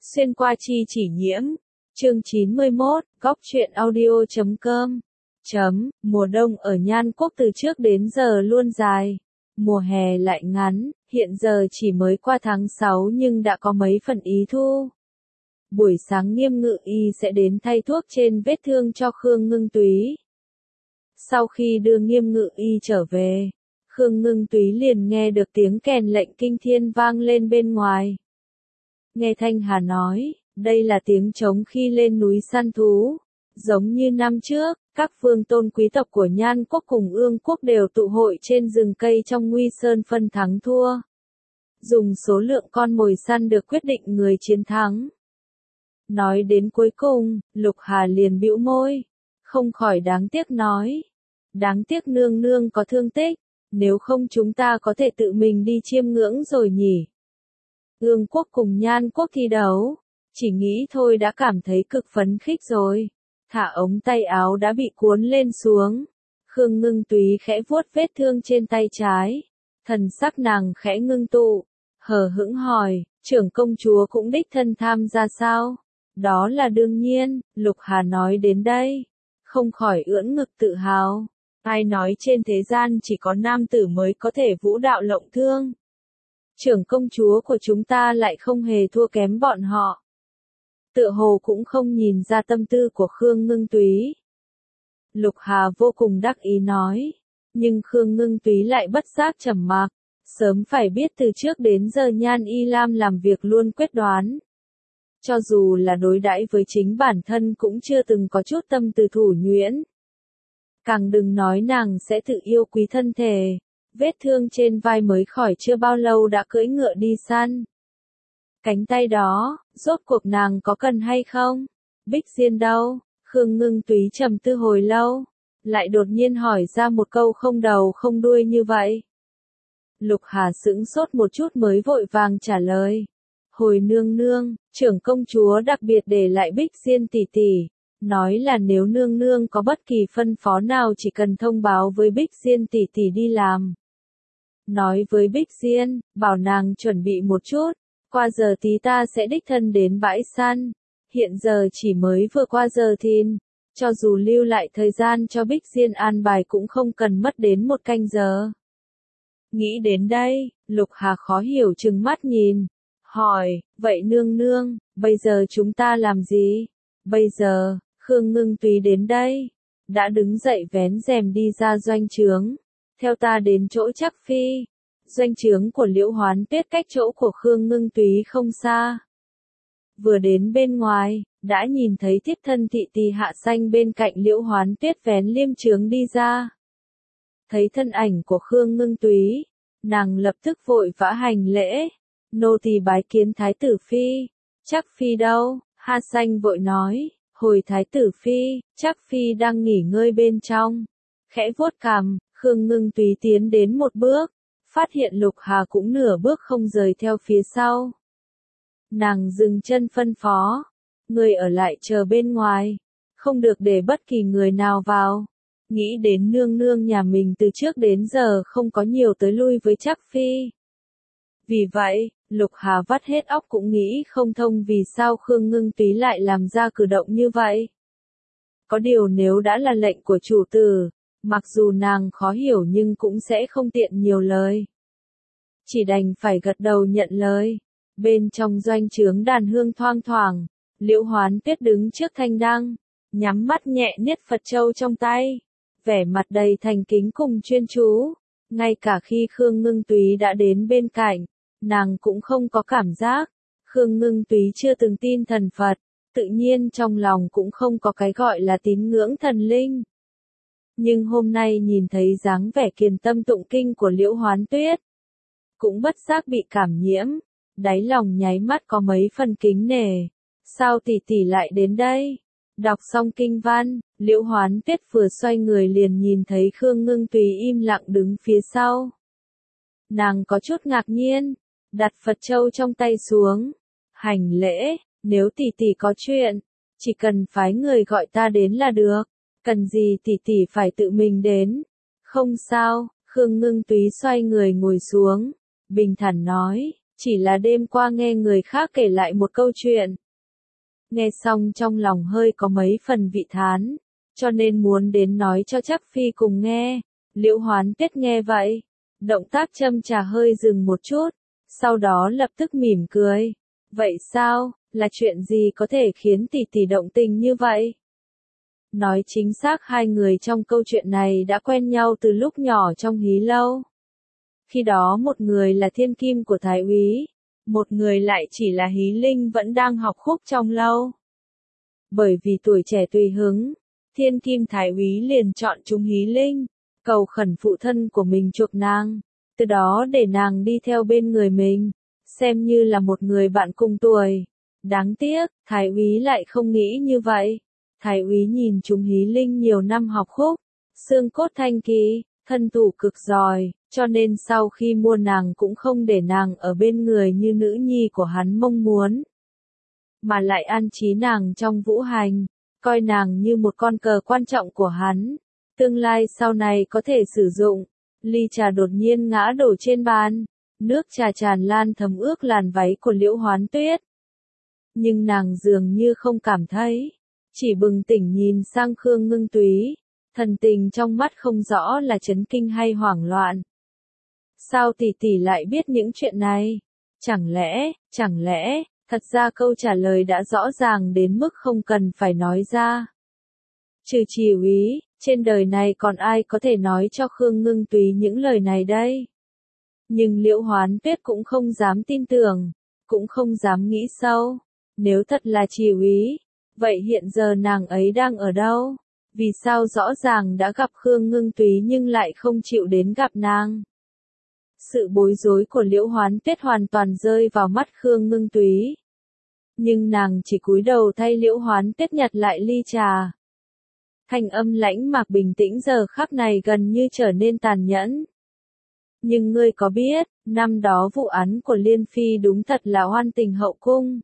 Xuyên qua chi chỉ nhiễm. Chương 91, góc truyện audio.com. Mùa đông ở Nhan Quốc từ trước đến giờ luôn dài. Mùa hè lại ngắn, hiện giờ chỉ mới qua tháng 6 nhưng đã có mấy phần ý thu. Buổi sáng Nghiêm Ngự Y sẽ đến thay thuốc trên vết thương cho Khương Ngưng Túy. Sau khi đưa Nghiêm Ngự Y trở về, Khương Ngưng Túy liền nghe được tiếng kèn lệnh kinh thiên vang lên bên ngoài. Nghe Thanh Hà nói, đây là tiếng trống khi lên núi săn thú. Giống như năm trước, các vương tôn quý tộc của Nhan Quốc cùng Ương Quốc đều tụ hội trên rừng cây trong Nguy Sơn phân thắng thua. Dùng số lượng con mồi săn được quyết định người chiến thắng. Nói đến cuối cùng, Lục Hà liền bĩu môi, không khỏi đáng tiếc nói. Đáng tiếc nương nương có thương tích, nếu không chúng ta có thể tự mình đi chiêm ngưỡng rồi nhỉ. Ương Quốc cùng Nhan Quốc thi đấu, chỉ nghĩ thôi đã cảm thấy cực phấn khích rồi. Thả ống tay áo đã bị cuốn lên xuống. Khương Ngưng Túy khẽ vuốt vết thương trên tay trái. Thần sắc nàng khẽ ngưng tụ, hờ hững hỏi, trưởng công chúa cũng đích thân tham gia sao? Đó là đương nhiên, Lục Hà nói đến đây, không khỏi ưỡn ngực tự hào. Ai nói trên thế gian chỉ có nam tử mới có thể vũ đạo lộng thương. Trưởng công chúa của chúng ta lại không hề thua kém bọn họ. Tựa hồ cũng không nhìn ra tâm tư của Khương Ngưng Túy. Lục Hà vô cùng đắc ý nói, nhưng Khương Ngưng Túy lại bất giác trầm mặc, sớm phải biết từ trước đến giờ Nhan Y Lam làm việc luôn quyết đoán. Cho dù là đối đãi với chính bản thân cũng chưa từng có chút tâm từ thủ nhuyễn. Càng đừng nói nàng sẽ tự yêu quý thân thể, vết thương trên vai mới khỏi chưa bao lâu đã cưỡi ngựa đi săn. Cánh tay đó, rốt cuộc nàng có cần hay không? Bích Diên đâu? Khương Ngưng Túy trầm tư hồi lâu, lại đột nhiên hỏi ra một câu không đầu không đuôi như vậy. Lục Hà sững sốt một chút mới vội vàng trả lời. Hồi nương nương, trưởng công chúa đặc biệt để lại Bích Diên tỷ tỷ, nói là nếu nương nương có bất kỳ phân phó nào chỉ cần thông báo với Bích Diên tỷ tỷ đi làm. Nói với Bích Diên, bảo nàng chuẩn bị một chút. Qua giờ tí ta sẽ đích thân đến bãi săn. Hiện giờ chỉ mới vừa qua giờ thìn. Cho dù lưu lại thời gian cho Bích Diên an bài cũng không cần mất đến 1 canh giờ. Nghĩ đến đây, Lục Hà khó hiểu trừng mắt nhìn. Hỏi, vậy nương nương, bây giờ chúng ta làm gì? Bây giờ, Khương Ngưng Túy đến đây. Đã đứng dậy vén rèm đi ra doanh trướng. Theo ta đến chỗ Trác Phi. Doanh trướng của Liễu Hoán Tuyết cách chỗ của Khương Ngưng Túy không xa. Vừa đến bên ngoài, đã nhìn thấy thiếp thân thị tỳ Hạ Xanh bên cạnh Liễu Hoán Tuyết vén liêm trướng đi ra. Thấy thân ảnh của Khương Ngưng Túy, nàng lập tức vội vã hành lễ. Nô tỳ bái kiến Thái tử Phi. Trác Phi đâu? Hạ Xanh vội nói, hồi Thái tử Phi, Trác Phi đang nghỉ ngơi bên trong. Khẽ vuốt cằm, Khương Ngưng Túy tiến đến một bước. Phát hiện Lục Hà cũng nửa bước không rời theo phía sau. Nàng dừng chân phân phó. Người ở lại chờ bên ngoài. Không được để bất kỳ người nào vào. Nghĩ đến nương nương nhà mình từ trước đến giờ không có nhiều tới lui với Trác Phi. Vì vậy, Lục Hà vắt hết óc cũng nghĩ không thông vì sao Khương Ngưng Túy lại làm ra cử động như vậy. Có điều nếu đã là lệnh của chủ tử, mặc dù nàng khó hiểu nhưng cũng sẽ không tiện nhiều lời. Chỉ đành phải gật đầu nhận lời. Bên trong doanh trướng đàn hương thoang thoảng, Liễu Hoán Tuyết đứng trước thanh đăng, nhắm mắt nhẹ niết Phật châu trong tay, vẻ mặt đầy thành kính cùng chuyên chú. Ngay cả khi Khương Ngưng Túy đã đến bên cạnh, nàng cũng không có cảm giác. Khương Ngưng Túy chưa từng tin thần Phật, tự nhiên trong lòng cũng không có cái gọi là tín ngưỡng thần linh. Nhưng hôm nay nhìn thấy dáng vẻ kiền tâm tụng kinh của Liễu Hoán Tuyết, cũng bất giác bị cảm nhiễm, đáy lòng nháy mắt có mấy phần kính nể. Sao tỷ tỷ lại đến đây? Đọc xong kinh văn, Liễu Hoán Tuyết vừa xoay người liền nhìn thấy Khương Ngưng Túy im lặng đứng phía sau. Nàng có chút ngạc nhiên, đặt Phật châu trong tay xuống, hành lễ, nếu tỷ tỷ có chuyện, chỉ cần phái người gọi ta đến là được, cần gì tỷ tỷ phải tự mình đến. Không sao, Khương Ngưng Túy xoay người ngồi xuống, bình thản nói, chỉ là đêm qua nghe người khác kể lại một câu chuyện. Nghe xong trong lòng hơi có mấy phần vị thán, cho nên muốn đến nói cho Trác Phi cùng nghe. Liễu Hoán Tuyết nghe vậy, động tác châm trà hơi dừng một chút, sau đó lập tức mỉm cười. Vậy sao, là chuyện gì có thể khiến tỷ tỷ động tình như vậy? Nói chính xác hai người trong câu chuyện này đã quen nhau từ lúc nhỏ trong hí lâu. Khi đó một người là thiên kim của thái úy, một người lại chỉ là hí linh vẫn đang học khúc trong lâu. Bởi vì tuổi trẻ tùy hứng, thiên kim thái úy liền chọn chúng hí linh, cầu khẩn phụ thân của mình chuộc nàng, từ đó để nàng đi theo bên người mình, xem như là một người bạn cùng tuổi. Đáng tiếc, thái úy lại không nghĩ như vậy. Thái úy nhìn chúng hí linh nhiều năm học khúc, xương cốt thanh kỳ, thân thủ cực giỏi, cho nên sau khi mua nàng cũng không để nàng ở bên người như nữ nhi của hắn mong muốn, mà lại an trí nàng trong vũ hành, coi nàng như một con cờ quan trọng của hắn, tương lai sau này có thể sử dụng. Ly trà đột nhiên ngã đổ trên bàn, nước trà tràn lan thấm ướt làn váy của Liễu Hoán Tuyết. Nhưng nàng dường như không cảm thấy, chỉ bừng tỉnh nhìn sang Khương Ngưng Túy, thần tình trong mắt không rõ là chấn kinh hay hoảng loạn. Sao tỷ tỷ lại biết những chuyện này? Chẳng lẽ, thật ra câu trả lời đã rõ ràng đến mức không cần phải nói ra. Trừ Trì úy, trên đời này còn ai có thể nói cho Khương Ngưng Túy những lời này đây? Nhưng Liễu Hoán Tuyết cũng không dám tin tưởng, cũng không dám nghĩ sâu. Nếu thật là Trì úy, vậy hiện giờ nàng ấy đang ở đâu? Vì sao rõ ràng đã gặp Khương Ngưng Túy nhưng lại không chịu đến gặp nàng? Sự bối rối của Liễu Hoán Tuyết hoàn toàn rơi vào mắt Khương Ngưng Túy. Nhưng nàng chỉ cúi đầu thay Liễu Hoán Tuyết nhặt lại ly trà. Thanh âm lãnh mạc bình tĩnh giờ khắc này gần như trở nên tàn nhẫn. Nhưng ngươi có biết, năm đó vụ án của Liên Phi đúng thật là oan tình hậu cung.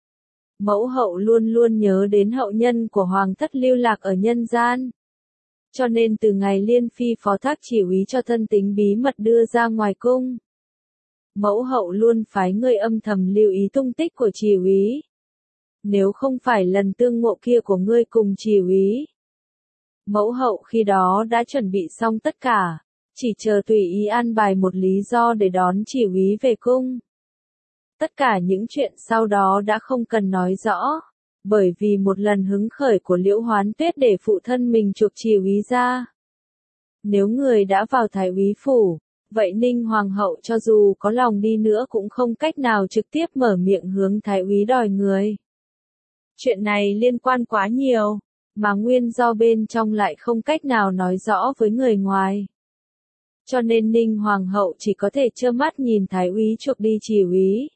Mẫu hậu luôn luôn nhớ đến hậu nhân của hoàng thất lưu lạc ở nhân gian. Cho nên từ ngày Liên Phi phó thác chỉ úy cho thân tín bí mật đưa ra ngoài cung, mẫu hậu luôn phái người âm thầm lưu ý tung tích của chỉ úy. Nếu không phải lần tương ngộ kia của ngươi cùng chỉ úy, mẫu hậu khi đó đã chuẩn bị xong tất cả, chỉ chờ tùy ý an bài một lý do để đón chỉ úy về cung. Tất cả những chuyện sau đó đã không cần nói rõ, bởi vì một lần hứng khởi của Liễu Hoán Tuyết để phụ thân mình chuộc chỉ úy ra. Nếu người đã vào thái úy phủ, vậy Ninh Hoàng hậu cho dù có lòng đi nữa cũng không cách nào trực tiếp mở miệng hướng thái úy đòi người. Chuyện này liên quan quá nhiều, mà nguyên do bên trong lại không cách nào nói rõ với người ngoài. Cho nên Ninh Hoàng hậu chỉ có thể trơ mắt nhìn thái úy chuộc đi chỉ úy.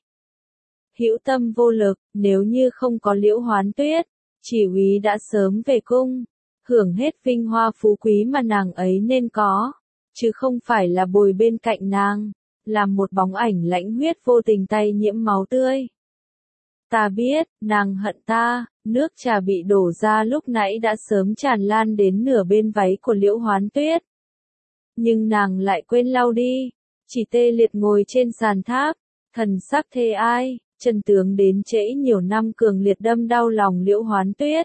Hữu tâm vô lực, nếu như không có Liễu Hoán Tuyết, chỉ úy đã sớm về cung, hưởng hết vinh hoa phú quý mà nàng ấy nên có, chứ không phải là bồi bên cạnh nàng, làm một bóng ảnh lãnh huyết vô tình tay nhiễm máu tươi. Ta biết, nàng hận ta, nước trà bị đổ ra lúc nãy đã sớm tràn lan đến nửa bên váy của Liễu Hoán Tuyết. Nhưng nàng lại quên lau đi, chỉ tê liệt ngồi trên sàn tháp, thần sắc thê ai. Chân tướng đến trễ nhiều năm cường liệt đâm đau lòng Liễu Hoán Tuyết.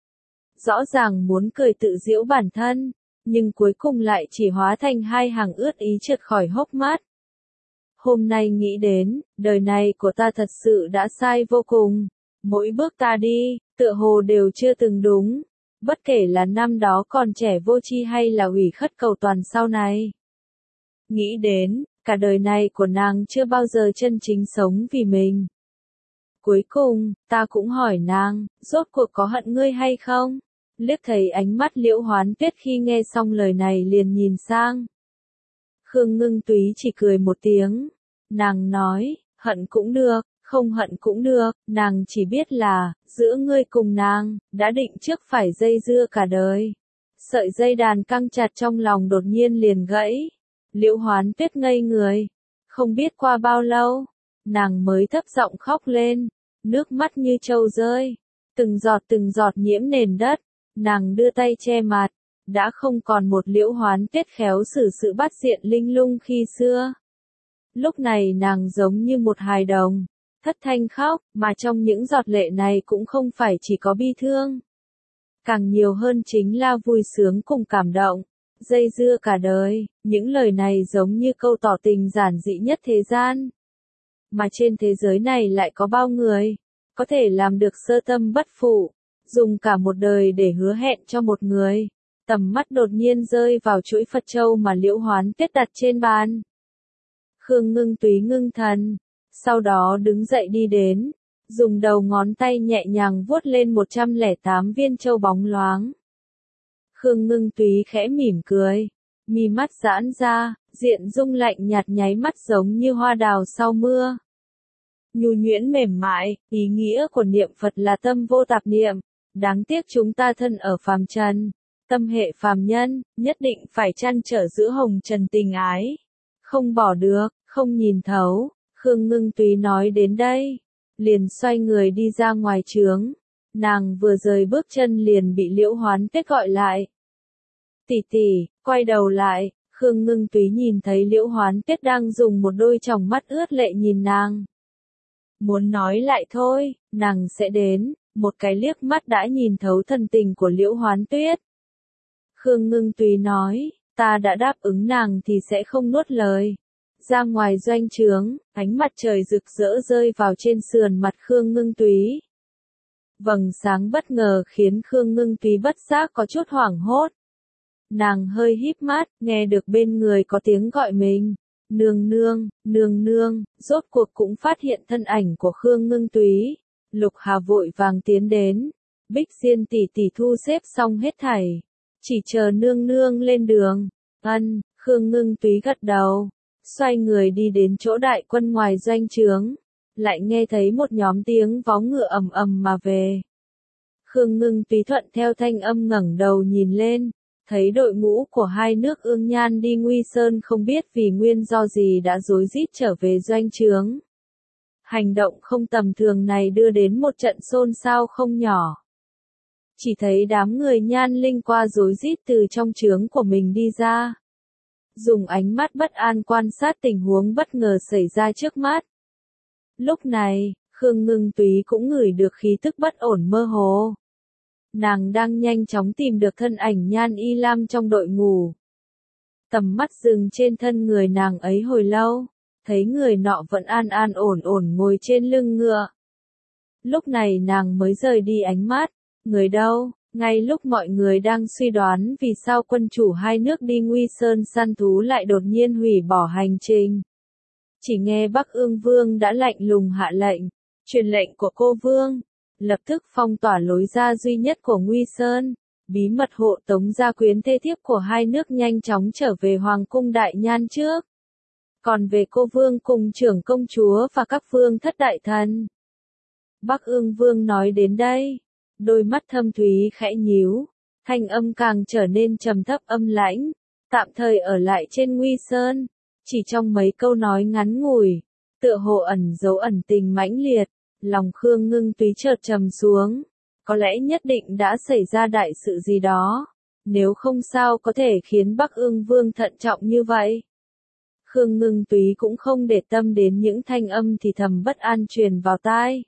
Rõ ràng muốn cười tự giễu bản thân, nhưng cuối cùng lại chỉ hóa thành hai hàng ướt ý trượt khỏi hốc mắt. Hôm nay nghĩ đến, đời này của ta thật sự đã sai vô cùng. Mỗi bước ta đi, tựa hồ đều chưa từng đúng. Bất kể là năm đó còn trẻ vô tri hay là ủy khất cầu toàn sau này. Nghĩ đến, cả đời này của nàng chưa bao giờ chân chính sống vì mình. Cuối cùng, ta cũng hỏi nàng, rốt cuộc có hận ngươi hay không? Liếc thấy ánh mắt Liễu Hoán Tuyết khi nghe xong lời này liền nhìn sang. Khương Ngưng Túy chỉ cười một tiếng. Nàng nói, hận cũng được, không hận cũng được, nàng chỉ biết là, giữa ngươi cùng nàng, đã định trước phải dây dưa cả đời. Sợi dây đàn căng chặt trong lòng đột nhiên liền gãy. Liễu Hoán Tuyết ngây người. Không biết qua bao lâu, nàng mới thấp giọng khóc lên, nước mắt như trâu rơi, từng giọt nhiễm nền đất, nàng đưa tay che mặt, đã không còn một Liễu Hoán Tuyết khéo xử sự bắt diện linh lung khi xưa. Lúc này nàng giống như một hài đồng, thất thanh khóc, mà trong những giọt lệ này cũng không phải chỉ có bi thương. Càng nhiều hơn chính là vui sướng cùng cảm động, dây dưa cả đời, những lời này giống như câu tỏ tình giản dị nhất thế gian. Mà trên thế giới này lại có bao người, có thể làm được sơ tâm bất phụ, dùng cả một đời để hứa hẹn cho một người. Tầm mắt đột nhiên rơi vào chuỗi Phật châu mà Liễu Hoán Tuyết đặt trên bàn. Khương Ngưng Túy ngưng thần, sau đó đứng dậy đi đến, dùng đầu ngón tay nhẹ nhàng vuốt lên 108 viên châu bóng loáng. Khương Ngưng Túy khẽ mỉm cười, mi mắt giãn ra, diện dung lạnh nhạt nháy mắt giống như hoa đào sau mưa. Nhu nhuyễn mềm mại, ý nghĩa của niệm Phật là tâm vô tạp niệm, đáng tiếc chúng ta thân ở phàm trần, tâm hệ phàm nhân, nhất định phải trăn trở giữa hồng trần tình ái. Không bỏ được, không nhìn thấu, Khương Ngưng Túy nói đến đây, liền xoay người đi ra ngoài trướng. Nàng vừa rời bước chân liền bị Liễu Hoán Tuyết gọi lại. Tỷ tỷ, quay đầu lại, Khương Ngưng Túy nhìn thấy Liễu Hoán Tuyết đang dùng một đôi tròng mắt ướt lệ nhìn nàng. Muốn nói lại thôi, nàng sẽ đến, một cái liếc mắt đã nhìn thấu thần tình của Liễu Hoán Tuyết. Khương Ngưng Túy nói, ta đã đáp ứng nàng thì sẽ không nuốt lời. Ra ngoài doanh trướng, ánh mặt trời rực rỡ rơi vào trên sườn mặt Khương Ngưng Túy. Vầng sáng bất ngờ khiến Khương Ngưng Túy bất giác có chút hoảng hốt. Nàng hơi híp mắt, nghe được bên người có tiếng gọi mình. Nương nương, nương nương, rốt cuộc cũng phát hiện thân ảnh của Khương Ngưng Túy. Lục Hà vội vàng tiến đến. Bích Diên tỷ tỷ thu xếp xong hết thảy. Chỉ chờ nương nương lên đường. Ân, Khương Ngưng Túy gật đầu. Xoay người đi đến chỗ đại quân ngoài doanh trướng. Lại nghe thấy một nhóm tiếng vó ngựa ầm ầm mà về. Khương Ngưng Túy thuận theo thanh âm ngẩng đầu nhìn lên. Thấy đội ngũ của hai nước Ương Nhan đi Nguy Sơn không biết vì nguyên do gì đã rối rít trở về doanh trướng. Hành động không tầm thường này đưa đến một trận xôn xao không nhỏ. Chỉ thấy đám người Nhan Linh qua rối rít từ trong trướng của mình đi ra. Dùng ánh mắt bất an quan sát tình huống bất ngờ xảy ra trước mắt. Lúc này, Khương Ngưng Túy cũng ngửi được khí tức bất ổn mơ hồ. Nàng đang nhanh chóng tìm được thân ảnh Nhan Y Lam trong đội ngũ. Tầm mắt dừng trên thân người nàng ấy hồi lâu, thấy người nọ vẫn an an ổn ổn ngồi trên lưng ngựa. Lúc này nàng mới rời đi ánh mắt, người đâu? Ngay lúc mọi người đang suy đoán vì sao quân chủ hai nước đi Nguy Sơn săn thú lại đột nhiên hủy bỏ hành trình. Chỉ nghe Bắc Ương Vương đã lạnh lùng hạ lệnh, truyền lệnh của cô Vương, lập tức phong tỏa lối ra duy nhất của Nguy Sơn, bí mật hộ tống gia quyến thê thiếp của hai nước nhanh chóng trở về Hoàng cung Đại Nhan trước. Còn về cô Vương cùng trưởng công chúa và các vương thất đại thần. Bắc Ương Vương nói đến đây. Đôi mắt thâm thúy khẽ nhíu, thanh âm càng trở nên trầm thấp âm lãnh, tạm thời ở lại trên Nguy Sơn, chỉ trong mấy câu nói ngắn ngủi, tựa hồ ẩn dấu ẩn tình mãnh liệt, lòng Khương Ngưng Túy chợt trầm xuống, có lẽ nhất định đã xảy ra đại sự gì đó, nếu không sao có thể khiến Bắc Ương Vương thận trọng như vậy. Khương Ngưng Túy cũng không để tâm đến những thanh âm thì thầm bất an truyền vào tai.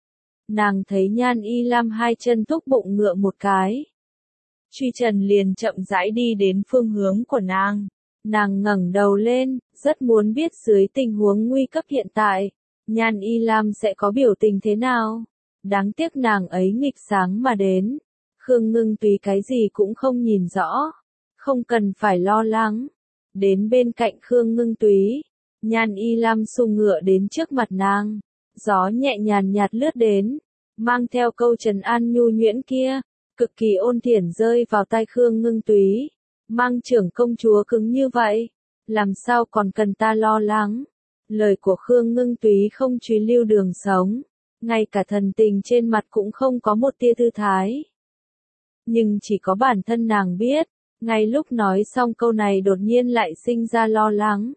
Nàng thấy Nhan Y Lam hai chân thúc bụng ngựa một cái. Truy Trần liền chậm rãi đi đến phương hướng của nàng. Nàng ngẩng đầu lên, rất muốn biết dưới tình huống nguy cấp hiện tại, Nhan Y Lam sẽ có biểu tình thế nào. Đáng tiếc nàng ấy nghịch sáng mà đến. Khương Ngưng Túy cái gì cũng không nhìn rõ. Không cần phải lo lắng. Đến bên cạnh Khương Ngưng Túy, Nhan Y Lam xung ngựa đến trước mặt nàng. Gió nhẹ nhàn nhạt lướt đến, mang theo câu trấn an nhu nhuyễn kia, cực kỳ ôn thiển rơi vào tai Khương Ngưng Túy. Mang trưởng công chúa cứng như vậy, làm sao còn cần ta lo lắng. Lời của Khương Ngưng Túy không truy lưu đường sống, ngay cả thần tình trên mặt cũng không có một tia thư thái. Nhưng chỉ có bản thân nàng biết, ngay lúc nói xong câu này đột nhiên lại sinh ra lo lắng.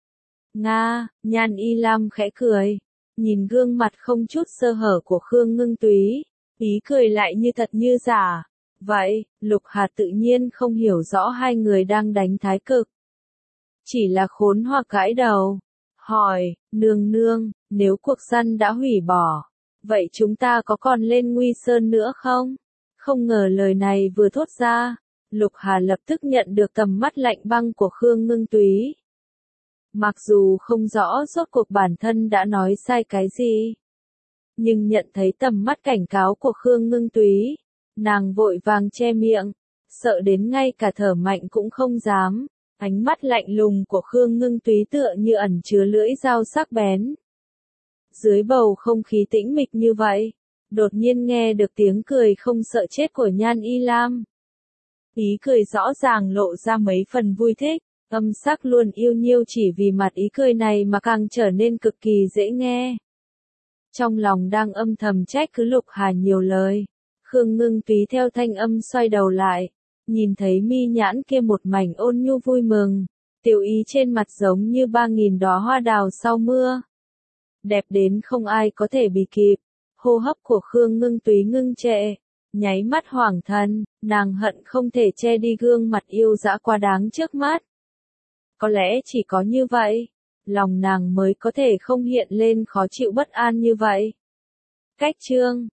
Nga, Nhan Y Lam khẽ cười. Nhìn gương mặt không chút sơ hở của Khương Ngưng Túy, ý cười lại như thật như giả. Vậy, Lục Hà tự nhiên không hiểu rõ hai người đang đánh thái cực. Chỉ là khốn hoặc gãi đầu. hỏi, nương nương, nếu cuộc săn đã hủy bỏ, vậy chúng ta có còn lên Nguy Sơn nữa không? Không ngờ lời này vừa thốt ra, Lục Hà lập tức nhận được tầm mắt lạnh băng của Khương Ngưng Túy. Mặc dù không rõ rốt cuộc bản thân đã nói sai cái gì, nhưng nhận thấy tầm mắt cảnh cáo của Khương Ngưng Túy, nàng vội vàng che miệng, sợ đến ngay cả thở mạnh cũng không dám. Ánh mắt lạnh lùng của Khương Ngưng Túy tựa như ẩn chứa lưỡi dao sắc bén. Dưới bầu không khí tĩnh mịch như vậy, đột nhiên nghe được tiếng cười không sợ chết của Nhan Y Lam. Ý cười rõ ràng lộ ra mấy phần vui thích, âm sắc luôn yêu nhiêu chỉ vì mặt ý cười này mà càng trở nên cực kỳ dễ nghe. Trong lòng đang âm thầm trách cứ Lục Hà nhiều lời, Khương Ngưng Túy theo thanh âm xoay đầu lại, nhìn thấy mi nhãn kia một mảnh ôn nhu vui mừng, tiểu ý trên mặt giống như 3.000 đóa hoa đào sau mưa. Đẹp đến không ai có thể bì kịp, hô hấp của Khương Ngưng Túy ngưng trệ, nháy mắt hoảng thần, nàng hận không thể che đi gương mặt yêu dã quá đáng trước mắt. Có lẽ chỉ có như vậy, lòng nàng mới có thể không hiện lên khó chịu bất an như vậy. Cách chương